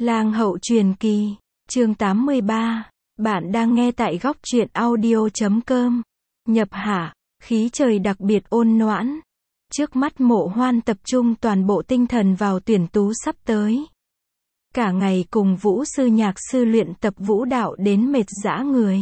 Lang hậu truyền kỳ, chương 83. Bạn đang nghe tại góc truyện audio.com. Nhập hạ, khí trời đặc biệt ôn noãn. Trước mắt Mộ Hoan tập trung toàn bộ tinh thần vào tuyển tú sắp tới. Cả ngày cùng vũ sư nhạc sư luyện tập vũ đạo đến mệt rã người.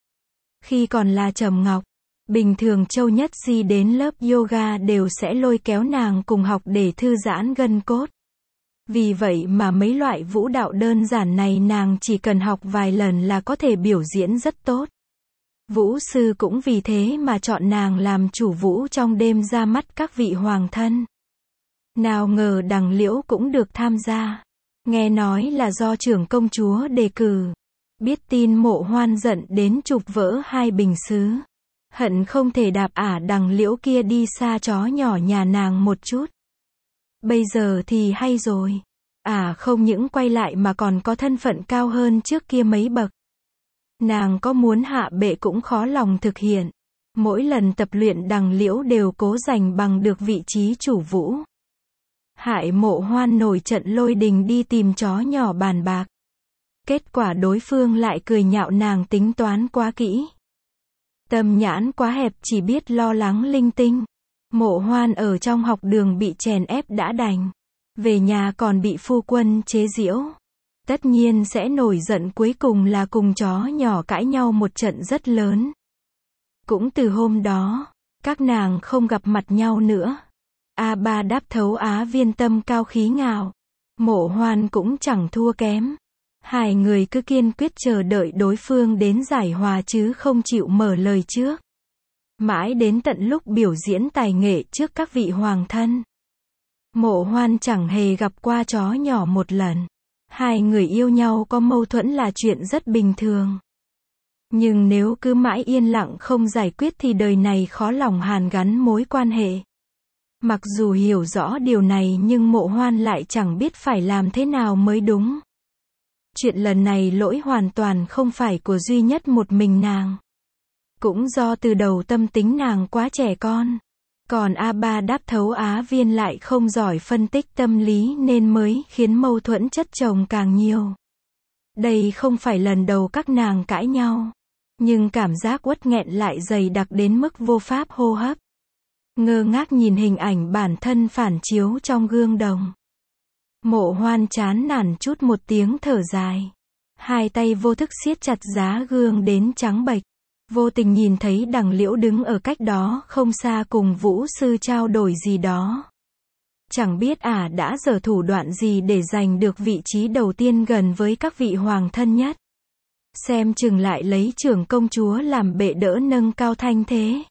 Khi còn là Trầm Ngọc, bình thường Châu Nhất Di đến lớp yoga đều sẽ lôi kéo nàng cùng học để thư giãn gân cốt. Vì vậy mà mấy loại vũ đạo đơn giản này nàng chỉ cần học vài lần là có thể biểu diễn rất tốt. Vũ sư cũng vì thế mà chọn nàng làm chủ vũ trong đêm ra mắt các vị hoàng thân. Nào ngờ Đằng Liễu cũng được tham gia. Nghe nói là do trưởng công chúa đề cử. Biết tin Mộ Hoan giận đến chụp vỡ hai bình sứ. Hận không thể đạp Đằng Liễu kia đi xa chó nhỏ nhà nàng một chút. Bây giờ thì hay rồi. Không những quay lại mà còn có thân phận cao hơn trước kia mấy bậc. Nàng có muốn hạ bệ cũng khó lòng thực hiện. Mỗi lần tập luyện Đằng Liễu đều cố giành bằng được vị trí chủ vũ. Hại Mộ Hoan nổi trận lôi đình đi tìm chó nhỏ bàn bạc. Kết quả đối phương lại cười nhạo nàng tính toán quá kỹ. Tâm nhãn quá hẹp, chỉ biết lo lắng linh tinh. Mộ Hoan ở trong học đường bị chèn ép đã đành. Về nhà còn bị phu quân chế giễu. Tất nhiên sẽ nổi giận, cuối cùng là cùng chó nhỏ cãi nhau một trận rất lớn. Cũng từ hôm đó, các nàng không gặp mặt nhau nữa. A3 đáp thấu Á Viên tâm cao khí ngạo. Mộ Hoan cũng chẳng thua kém. Hai người cứ kiên quyết chờ đợi đối phương đến giải hòa chứ không chịu mở lời trước. Mãi đến tận lúc biểu diễn tài nghệ trước các vị hoàng thân. Mộ Hoan chẳng hề gặp qua chó nhỏ một lần. Hai người yêu nhau có mâu thuẫn là chuyện rất bình thường. Nhưng nếu cứ mãi yên lặng không giải quyết thì đời này khó lòng hàn gắn mối quan hệ. Mặc dù hiểu rõ điều này nhưng Mộ Hoan lại chẳng biết phải làm thế nào mới đúng. Chuyện lần này lỗi hoàn toàn không phải của duy nhất một mình nàng. Cũng do từ đầu tâm tính nàng quá trẻ con. Còn A3 đáp thấu Á Viên lại không giỏi phân tích tâm lý nên mới khiến mâu thuẫn chất chồng càng nhiều. Đây không phải lần đầu các nàng cãi nhau. Nhưng cảm giác uất nghẹn lại dày đặc đến mức vô pháp hô hấp. Ngơ ngác nhìn hình ảnh bản thân phản chiếu trong gương đồng. Mộ Hoan chán nản chút một tiếng thở dài. Hai tay vô thức siết chặt giá gương đến trắng bệch. Vô tình nhìn thấy Đằng Liễu đứng ở cách đó không xa cùng vũ sư trao đổi gì đó. Chẳng biết đã giở thủ đoạn gì để giành được vị trí đầu tiên gần với các vị hoàng thân nhất. Xem chừng lại lấy trưởng công chúa làm bệ đỡ nâng cao thanh thế.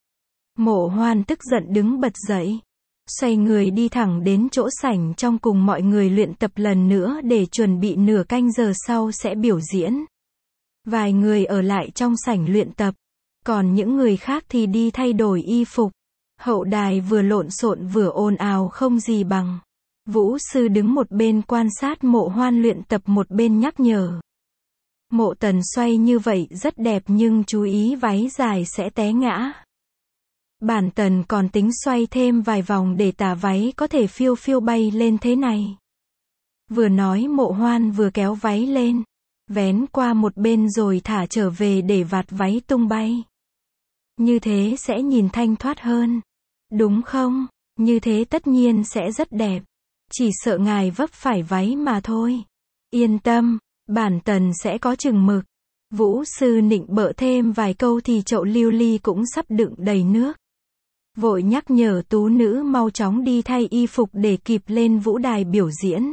Mộ Hoan tức giận đứng bật dậy. Xoay người đi thẳng đến chỗ sảnh trong cùng mọi người luyện tập lần nữa để chuẩn bị nửa canh giờ sau sẽ biểu diễn. Vài người ở lại trong sảnh luyện tập. Còn những người khác thì đi thay đổi y phục. Hậu đài vừa lộn xộn vừa ồn ào không gì bằng. Vũ sư đứng một bên quan sát Mộ Hoan luyện tập một bên nhắc nhở. Mộ Tần xoay như vậy rất đẹp nhưng chú ý váy dài sẽ té ngã. Bản Tần còn tính xoay thêm vài vòng để tà váy có thể phiêu phiêu bay lên thế này. Vừa nói Mộ Hoan vừa kéo váy lên. Vén qua một bên rồi thả trở về để vạt váy tung bay. Như thế sẽ nhìn thanh thoát hơn. Đúng không? Như thế tất nhiên sẽ rất đẹp. Chỉ sợ ngài vấp phải váy mà thôi. Yên tâm, bản Tần sẽ có chừng mực. Vũ sư nịnh bợ thêm vài câu thì chậu lưu ly cũng sắp đựng đầy nước. Vội nhắc nhở tú nữ mau chóng đi thay y phục để kịp lên vũ đài biểu diễn.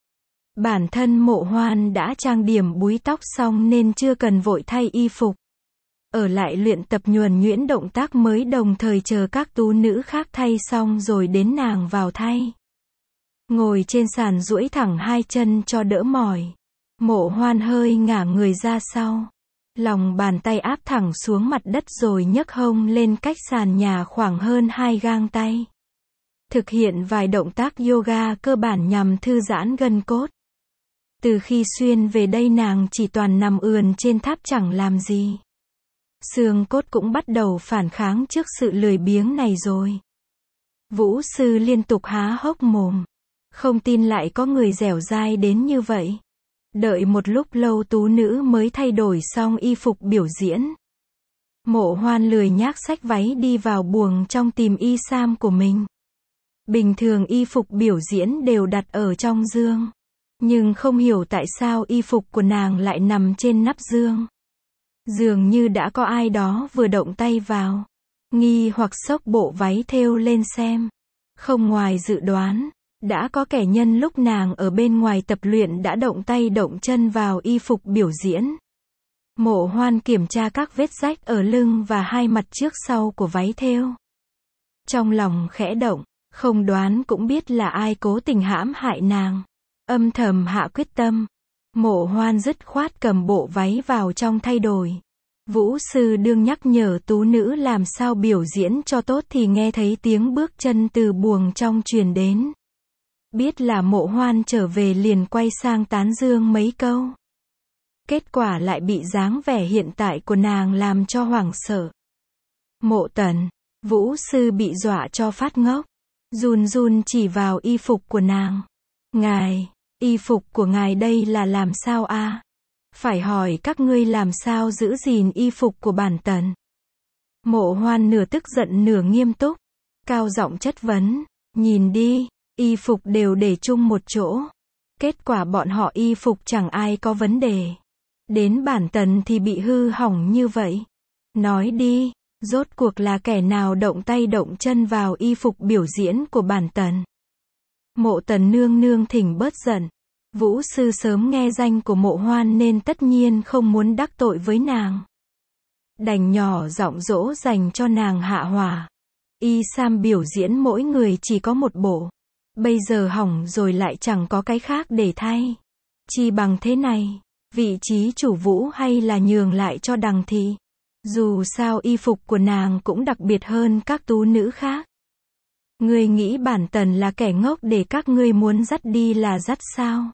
Bản thân Mộ Hoan đã trang điểm búi tóc xong nên chưa cần vội thay y phục. Ở lại luyện tập nhuần nhuyễn động tác mới đồng thời chờ các tú nữ khác thay xong rồi đến nàng vào thay. Ngồi trên sàn duỗi thẳng hai chân cho đỡ mỏi. Mộ Hoan hơi ngả người ra sau. Lòng bàn tay áp thẳng xuống mặt đất rồi nhấc hông lên cách sàn nhà khoảng hơn 2 gang tay. Thực hiện vài động tác yoga cơ bản nhằm thư giãn gân cốt. Từ khi xuyên về đây nàng chỉ toàn nằm ườn trên tháp chẳng làm gì. Xương cốt cũng bắt đầu phản kháng trước sự lười biếng này rồi. Vũ sư liên tục há hốc mồm. Không tin lại có người dẻo dai đến như vậy. Đợi một lúc lâu tú nữ mới thay đổi xong y phục biểu diễn. Mộ Hoan lười nhác xách váy đi vào buồng trong tìm y sam của mình. Bình thường y phục biểu diễn đều đặt ở trong giường. Nhưng không hiểu tại sao y phục của nàng lại nằm trên nắp giường. Dường như đã có ai đó vừa động tay vào. Nghi hoặc xốc bộ váy thêu lên xem. Không ngoài dự đoán, đã có kẻ nhân lúc nàng ở bên ngoài tập luyện đã động tay động chân vào y phục biểu diễn. Mộ Hoan kiểm tra các vết rách ở lưng và hai mặt trước sau của váy thêu. Trong lòng khẽ động, không đoán cũng biết là ai cố tình hãm hại nàng. Âm thầm hạ quyết tâm. Mộ Hoan dứt khoát cầm bộ váy vào trong thay đổi. Vũ sư đương nhắc nhở tú nữ làm sao biểu diễn cho tốt thì nghe thấy tiếng bước chân từ buồng trong truyền đến. Biết là Mộ Hoan trở về liền quay sang tán dương mấy câu. Kết quả lại bị dáng vẻ hiện tại của nàng làm cho hoảng sợ. Mộ Tần, Vũ sư bị dọa cho phát ngốc. Run run chỉ vào y phục của nàng. Ngài, y phục của ngài đây là làm sao a? Phải hỏi các ngươi làm sao giữ gìn y phục của bản tần. Mộ Hoan nửa tức giận nửa nghiêm túc. Cao giọng chất vấn. Nhìn đi, y phục đều để chung một chỗ. Kết quả bọn họ y phục chẳng ai có vấn đề. Đến bản tần thì bị hư hỏng như vậy. Nói đi, rốt cuộc là kẻ nào động tay động chân vào y phục biểu diễn của bản tần. Mộ Tần nương nương thỉnh bớt giận. Vũ sư sớm nghe danh của Mộ Hoan nên tất nhiên không muốn đắc tội với nàng. Đành nhỏ giọng dỗ dành cho nàng hạ hỏa. Y sam biểu diễn mỗi người chỉ có một bộ. Bây giờ hỏng rồi lại chẳng có cái khác để thay. Chi bằng thế này, vị trí chủ Vũ hay là nhường lại cho Đằng thị. Dù sao y phục của nàng cũng đặc biệt hơn các tú nữ khác. Ngươi nghĩ bản tần là kẻ ngốc để các ngươi muốn dắt đi là dắt sao?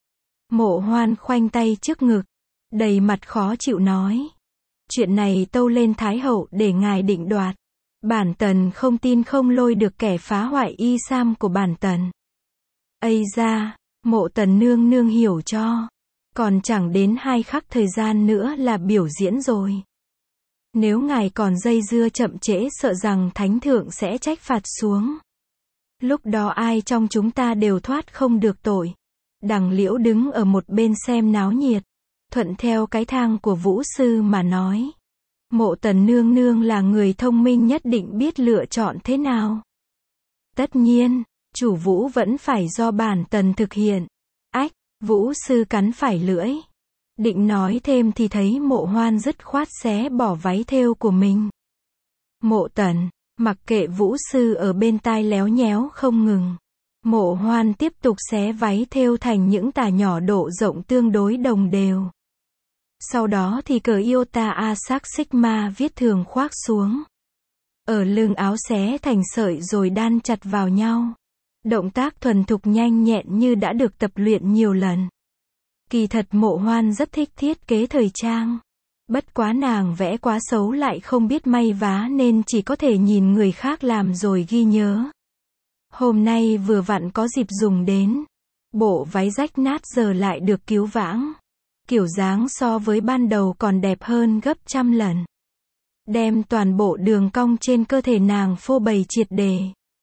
Mộ Hoan khoanh tay trước ngực, đầy mặt khó chịu nói. Chuyện này tâu lên Thái hậu để ngài định đoạt. Bản tần không tin không lôi được kẻ phá hoại y sam của bản tần. Ây da, Mộ Tần nương nương hiểu cho. Còn chẳng đến 2 khắc thời gian nữa là biểu diễn rồi. Nếu ngài còn dây dưa chậm trễ sợ rằng thánh thượng sẽ trách phạt xuống. Lúc đó ai trong chúng ta đều thoát không được tội. Đằng Liễu đứng ở một bên xem náo nhiệt. Thuận theo cái thang của Vũ sư mà nói. Mộ Tần nương nương là người thông minh nhất định biết lựa chọn thế nào. Tất nhiên, chủ Vũ vẫn phải do bản tần thực hiện. Ách, Vũ sư cắn phải lưỡi. Định nói thêm thì thấy Mộ Hoan dứt khoát xé bỏ váy thêu của mình. Mộ Tần, mặc kệ Vũ sư ở bên tai léo nhéo không ngừng. Mộ Hoan tiếp tục xé váy thêu thành những tà nhỏ độ rộng tương đối đồng đều. Sau đó thì cởi iota Asac Sigma viết thường khoác xuống. Ở lưng áo xé thành sợi rồi đan chặt vào nhau. Động tác thuần thục nhanh nhẹn như đã được tập luyện nhiều lần. Kỳ thật Mộ Hoan rất thích thiết kế thời trang. Bất quá nàng vẽ quá xấu lại không biết may vá nên chỉ có thể nhìn người khác làm rồi ghi nhớ. Hôm nay vừa vặn có dịp dùng đến. Bộ váy rách nát giờ lại được cứu vãng. Kiểu dáng so với ban đầu còn đẹp hơn gấp trăm lần. Đem toàn bộ đường cong trên cơ thể nàng phô bày triệt đề.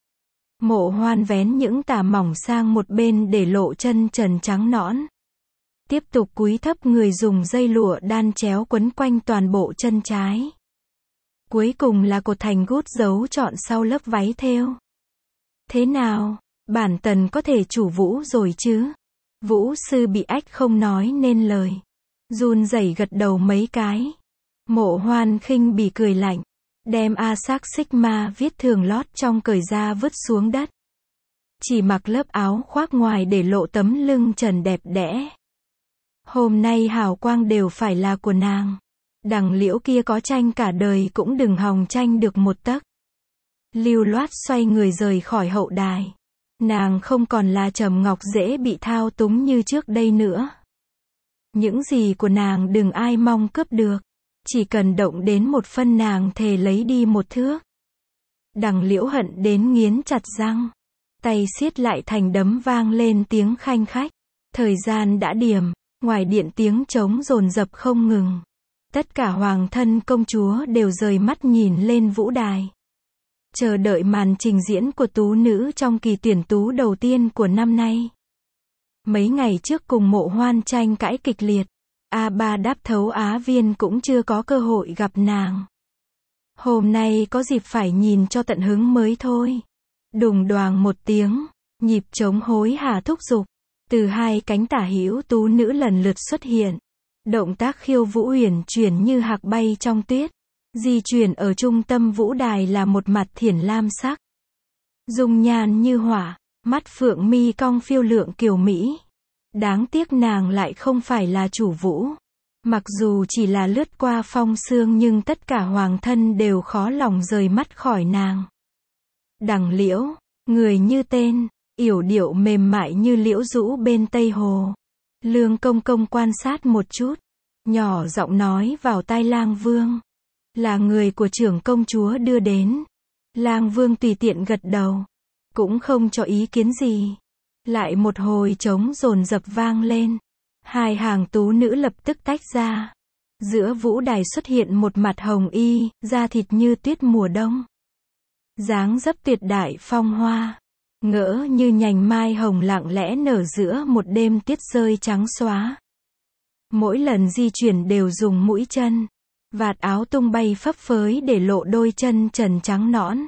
Mộ Hoan vén những tà mỏng sang một bên để lộ chân trần trắng nõn. Tiếp tục cúi thấp người dùng dây lụa đan chéo quấn quanh toàn bộ chân trái. Cuối cùng là cột thành gút giấu trọn sau lớp váy thêu. Thế nào, bản tần có thể chủ Vũ rồi chứ? Vũ sư bị ách không nói nên lời. Run rẩy gật đầu mấy cái. Mộ Hoan khinh bỉ cười lạnh. Đem Asac Sigma viết thường lót trong cởi ra vứt xuống đất. Chỉ mặc lớp áo khoác ngoài để lộ tấm lưng trần đẹp đẽ. Hôm nay hào quang đều phải là của nàng. Đằng Liễu kia có tranh cả đời cũng đừng hòng tranh được một tấc. Lưu loát xoay người rời khỏi hậu đài. Nàng không còn là Trầm Ngọc dễ bị thao túng như trước đây nữa. Những gì của nàng đừng ai mong cướp được. Chỉ cần động đến một phân nàng thề lấy đi một thước. Đằng Liễu hận đến nghiến chặt răng. Tay siết lại thành đấm vang lên tiếng khanh khách. Thời gian đã điểm. Ngoài điện tiếng trống dồn dập không ngừng. Tất cả hoàng thân công chúa đều rời mắt nhìn lên vũ đài. Chờ đợi màn trình diễn của tú nữ trong kỳ tuyển tú đầu tiên của năm nay. Mấy ngày trước cùng Mộ Hoan tranh cãi kịch liệt, A3 Đáp Thấu Á Viên cũng chưa có cơ hội gặp nàng. Hôm nay có dịp phải nhìn cho tận hứng mới thôi. Đùng đoàng một tiếng, nhịp trống hối hả thúc giục. Từ hai cánh tả hữu tú nữ lần lượt xuất hiện. Động tác khiêu vũ uyển chuyển như hạc bay trong tuyết. Di chuyển ở trung tâm vũ đài là một mặt thiển lam sắc. Dung nhan như hỏa, mắt phượng mi cong phiêu lượng kiều mỹ. Đáng tiếc nàng lại không phải là chủ vũ. Mặc dù chỉ là lướt qua phong sương nhưng tất cả hoàng thân đều khó lòng rời mắt khỏi nàng. Đằng Liễu, người như tên, yểu điệu mềm mại như liễu rũ bên Tây Hồ. Lương Công Công quan sát một chút, nhỏ giọng nói vào tai Lang Vương. Là người của trưởng công chúa đưa đến. Lang Vương tùy tiện gật đầu, cũng không cho ý kiến gì. Lại một hồi trống dồn dập vang lên. Hai hàng tú nữ lập tức tách ra. Giữa vũ đài xuất hiện một mặt hồng y, da thịt như tuyết mùa đông. Dáng dấp tuyệt đại phong hoa. Ngỡ như nhành mai hồng lặng lẽ nở giữa một đêm tuyết rơi trắng xóa. Mỗi lần di chuyển đều dùng mũi chân. Vạt áo tung bay phấp phới để lộ đôi chân trần trắng nõn.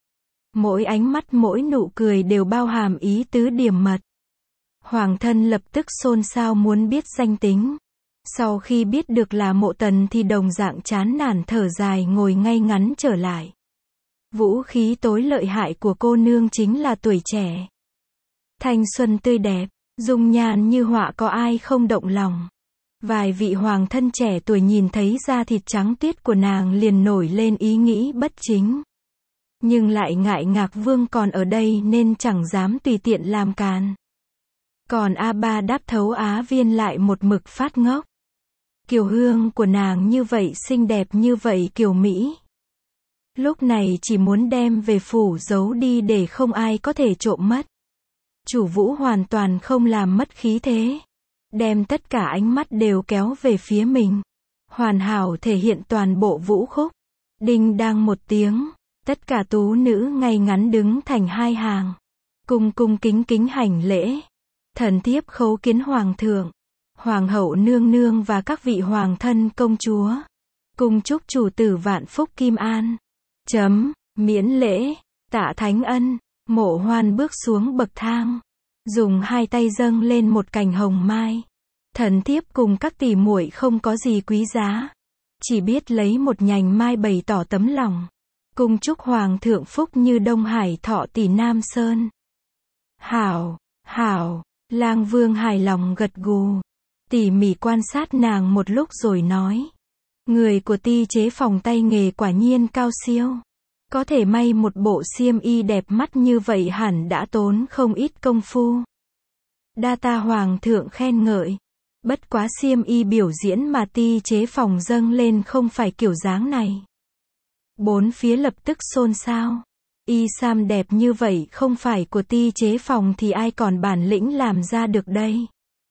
Mỗi ánh mắt mỗi nụ cười đều bao hàm ý tứ điểm mật. Hoàng thân lập tức xôn xao muốn biết danh tính. Sau khi biết được là Mộ Tần thì đồng dạng chán nản thở dài ngồi ngay ngắn trở lại. Vũ khí tối lợi hại của cô nương chính là tuổi trẻ. Thanh xuân tươi đẹp, dung nhan như họa có ai không động lòng. Vài vị hoàng thân trẻ tuổi nhìn thấy da thịt trắng tuyết của nàng liền nổi lên ý nghĩ bất chính. Nhưng lại ngại Ngạc Vương còn ở đây nên chẳng dám tùy tiện làm càn. Còn A3 Đáp Thấu Á Viên lại một mực phát ngốc. Kiều hương của nàng như vậy xinh đẹp như vậy kiều mỹ. Lúc này chỉ muốn đem về phủ giấu đi để không ai có thể trộm mất. Chủ vũ hoàn toàn không làm mất khí thế. Đem tất cả ánh mắt đều kéo về phía mình. Hoàn hảo thể hiện toàn bộ vũ khúc. Đinh đang một tiếng. Tất cả tú nữ ngay ngắn đứng thành hai hàng. Cung cung kính kính hành lễ. Thần thiếp khấu kiến hoàng thượng, hoàng hậu nương nương và các vị hoàng thân công chúa. Cung chúc chủ tử vạn phúc kim an. Miễn lễ, tạ thánh ân. Mộ Hoan bước xuống bậc thang. Dùng hai tay dâng lên một cành hồng mai. Thần thiếp cùng các tỷ muội không có gì quý giá. Chỉ biết lấy một nhành mai bày tỏ tấm lòng. Cung chúc hoàng thượng phúc như Đông Hải Thọ tỷ Nam Sơn. Hảo, hảo. Lang Vương hài lòng gật gù. Tỉ mỉ quan sát nàng một lúc rồi nói. Người của Ti chế phòng tay nghề quả nhiên cao siêu. Có thể may một bộ xiêm y đẹp mắt như vậy hẳn đã tốn không ít công phu. Đa ta hoàng thượng khen ngợi. Bất quá xiêm y biểu diễn mà Ti chế phòng dâng lên không phải kiểu dáng này. Bốn phía lập tức xôn xao. Y sam đẹp như vậy không phải của Ti chế phòng thì ai còn bản lĩnh làm ra được đây.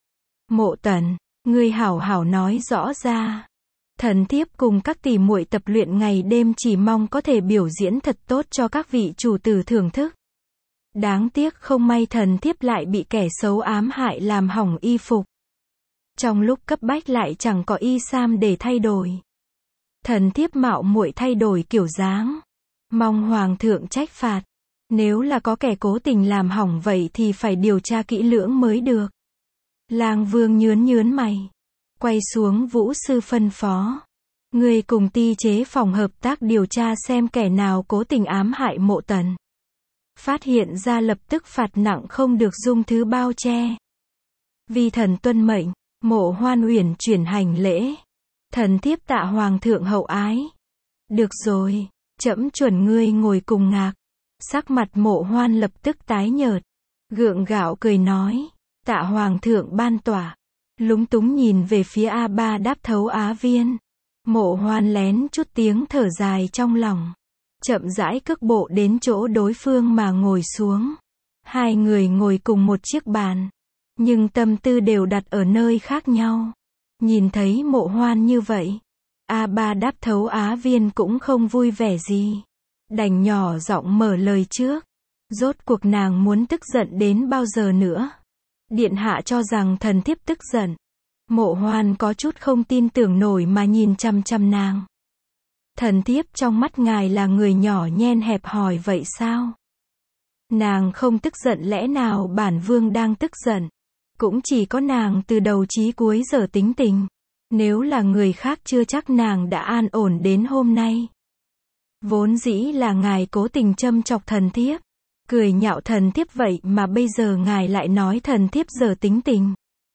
Mộ Tần, ngươi hảo hảo nói rõ ra. Thần thiếp cùng các tỷ muội tập luyện ngày đêm chỉ mong có thể biểu diễn thật tốt cho các vị chủ tử thưởng thức. Đáng tiếc không may thần thiếp lại bị kẻ xấu ám hại làm hỏng y phục. Trong lúc cấp bách lại chẳng có y sam để thay đổi. Thần thiếp mạo muội thay đổi kiểu dáng. Mong hoàng thượng trách phạt. Nếu là có kẻ cố tình làm hỏng vậy thì phải điều tra kỹ lưỡng mới được. Lang Vương nhướn mày. Quay xuống vũ sư phân phó. Người cùng Ti chế phòng hợp tác điều tra xem kẻ nào cố tình ám hại Mộ Tần. Phát hiện ra lập tức phạt nặng không được dung thứ bao che. Vì thần tuân mệnh, Mộ Hoan uyển chuyển hành lễ. Thần thiếp tạ hoàng thượng hậu ái. Được rồi. Trẫm chuẩn ngươi ngồi cùng Ngạc. Sắc mặt Mộ Hoan lập tức tái nhợt. Gượng gạo cười nói. Tạ hoàng thượng ban tỏa. Lúng túng nhìn về phía A3 Đáp Thấu Á Viên. Mộ Hoan lén chút tiếng thở dài trong lòng. Chậm rãi cước bộ đến chỗ đối phương mà ngồi xuống. Hai người ngồi cùng một chiếc bàn. nhưng tâm tư đều đặt ở nơi khác nhau. Nhìn thấy Mộ Hoan như vậy, A Ba Đáp Thấu Á Viên cũng không vui vẻ gì. Đành nhỏ giọng mở lời trước. Rốt cuộc nàng muốn tức giận đến bao giờ nữa? Điện hạ cho rằng thần thiếp tức giận. Mộ Hoan có chút không tin tưởng nổi mà nhìn chằm chằm nàng. Thần thiếp trong mắt ngài là người nhỏ nhen hẹp hòi vậy sao? Nàng không tức giận, lẽ nào bản vương đang tức giận? Cũng chỉ có nàng từ đầu chí cuối giờ tính tình. Nếu là người khác chưa chắc nàng đã an ổn đến hôm nay. Vốn dĩ là ngài cố tình châm chọc thần thiếp, cười nhạo thần thiếp vậy mà bây giờ ngài lại nói thần thiếp giờ tính tình.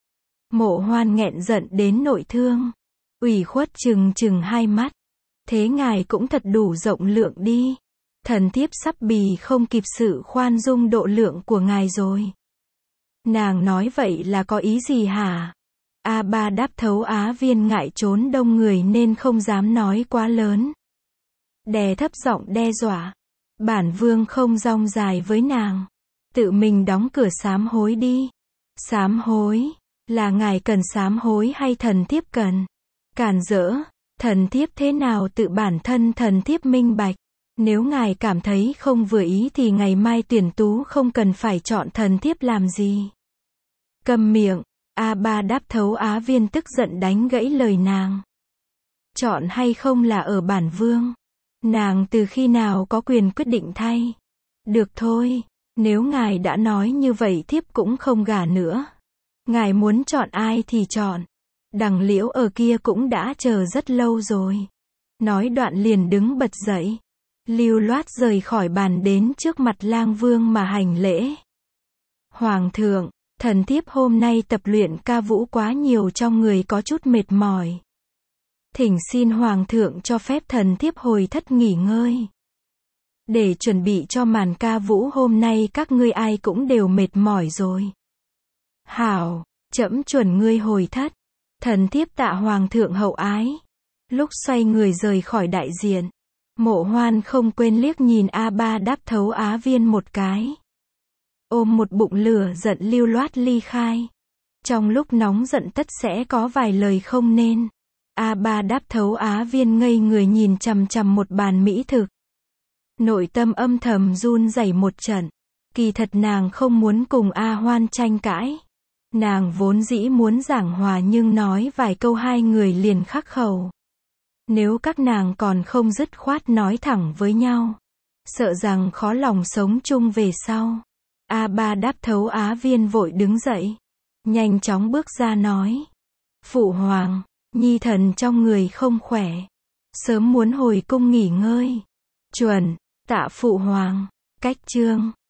Mộ Hoan nghẹn giận đến nội thương, ủy khuất trừng trừng hai mắt. Thế ngài cũng thật đủ rộng lượng đi. Thần thiếp sắp bì không kịp sự khoan dung độ lượng của ngài rồi. Nàng nói vậy là có ý gì hả? A Ba Đáp Thấu Á Viên ngại trốn đông người nên không dám nói quá lớn. Đè thấp giọng đe dọa. Bản vương không rong dài với nàng. Tự mình đóng cửa sám hối đi. Sám hối? Là ngài cần sám hối hay thần thiếp cần? Càn rỡ. Thần thiếp thế nào tự bản thân thần thiếp minh bạch. Nếu ngài cảm thấy không vừa ý thì ngày mai tuyển tú không cần phải chọn thần thiếp làm gì. Câm miệng. A Ba Đáp Thấu Á Viên tức giận đánh gãy lời nàng. Chọn hay không là ở bản vương. Nàng từ khi nào có quyền quyết định thay. Được thôi, nếu ngài đã nói như vậy thiếp cũng không gả nữa. Ngài muốn chọn ai thì chọn. Đằng Liễu ở kia cũng đã chờ rất lâu rồi. Nói đoạn liền đứng bật dậy. Lưu loát rời khỏi bàn đến trước mặt lang vương mà hành lễ. Hoàng thượng, thần thiếp hôm nay tập luyện ca vũ quá nhiều trong người có chút mệt mỏi. Thỉnh xin hoàng thượng cho phép thần thiếp hồi thất nghỉ ngơi. Để chuẩn bị cho màn ca vũ hôm nay các ngươi ai cũng đều mệt mỏi rồi. Hảo, trẫm chuẩn ngươi hồi thất. Thần thiếp tạ hoàng thượng hậu ái. Lúc xoay người rời khỏi đại diện, Mộ Hoan không quên liếc nhìn A Ba Đáp Thấu Á Viên một cái. Ôm một bụng lửa giận lưu loát ly khai. Trong lúc nóng giận tất sẽ có vài lời không nên. A Ba Đáp Thấu Á Viên ngây người nhìn chằm chằm một bàn mỹ thực. Nội tâm âm thầm run rẩy một trận. Kỳ thật nàng không muốn cùng A Hoan tranh cãi. Nàng vốn dĩ muốn giảng hòa nhưng nói vài câu hai người liền khắc khẩu. Nếu các nàng còn không dứt khoát nói thẳng với nhau, sợ rằng khó lòng sống chung về sau. A Ba Đáp Thấu Á Viên vội đứng dậy, nhanh chóng bước ra nói. Phụ hoàng, nhi thần trong người không khỏe, sớm muốn hồi cung nghỉ ngơi. Chuẩn, tạ phụ hoàng. Cách chương